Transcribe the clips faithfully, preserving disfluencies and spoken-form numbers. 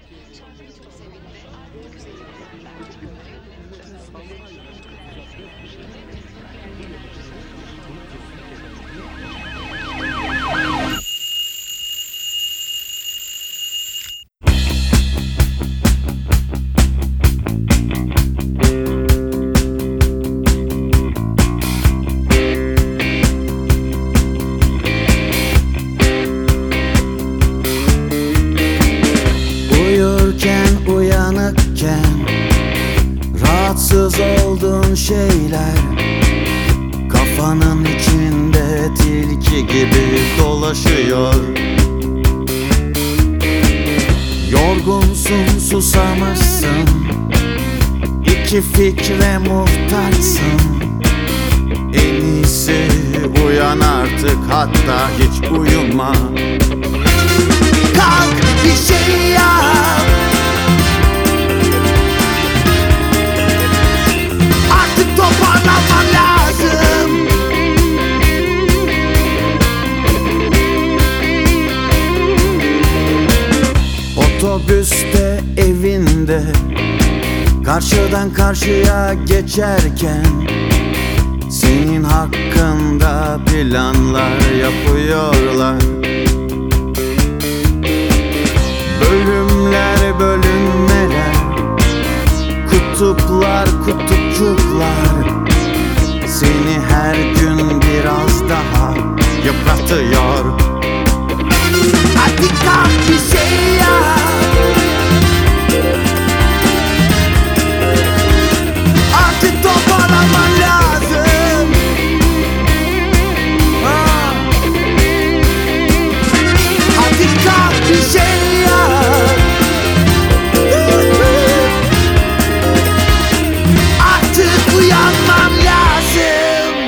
Şarkıyı çok sevindi. Artık üzerinden belki böyle Uyurken, uyanıkken rahatsız olduğun şeyler kafanın içinde tilki gibi dolaşıyor. Yorgunsun, susamışsın, iki fikre muhtaçsın. En iyisi uyan artık, hatta hiç uyuma. Kalk, bir şey yap. Artık toparlanman lazım. Otobüste, evinde, karşıdan karşıya geçerken senin hakkında planlar yapıyorlar. Bölümler, bölünmeler, kutuplar, kutupçuklar seni her gün biraz daha yıpratıyor. Hadi kalk, bir şey yap. Artık toparlanman lazım. Ha. Hadi kalk, bir şey yap. Artık uyanmam lazım.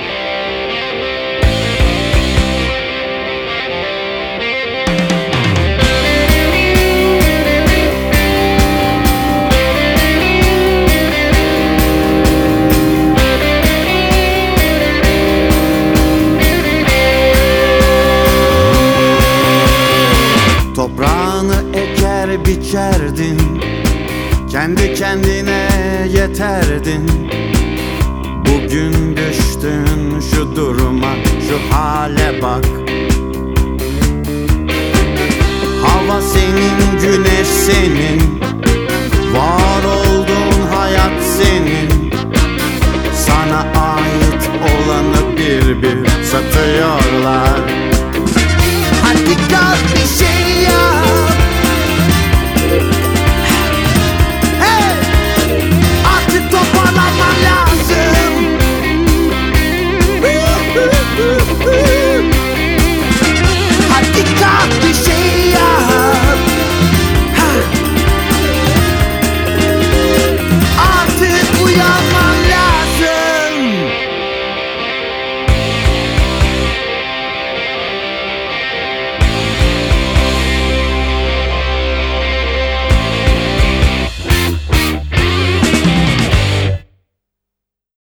Toprağını eker biçerdin, kendi kendine yeterdin. Bugün düştün şu duruma, şu hale bak. Hava senin, güneş senin,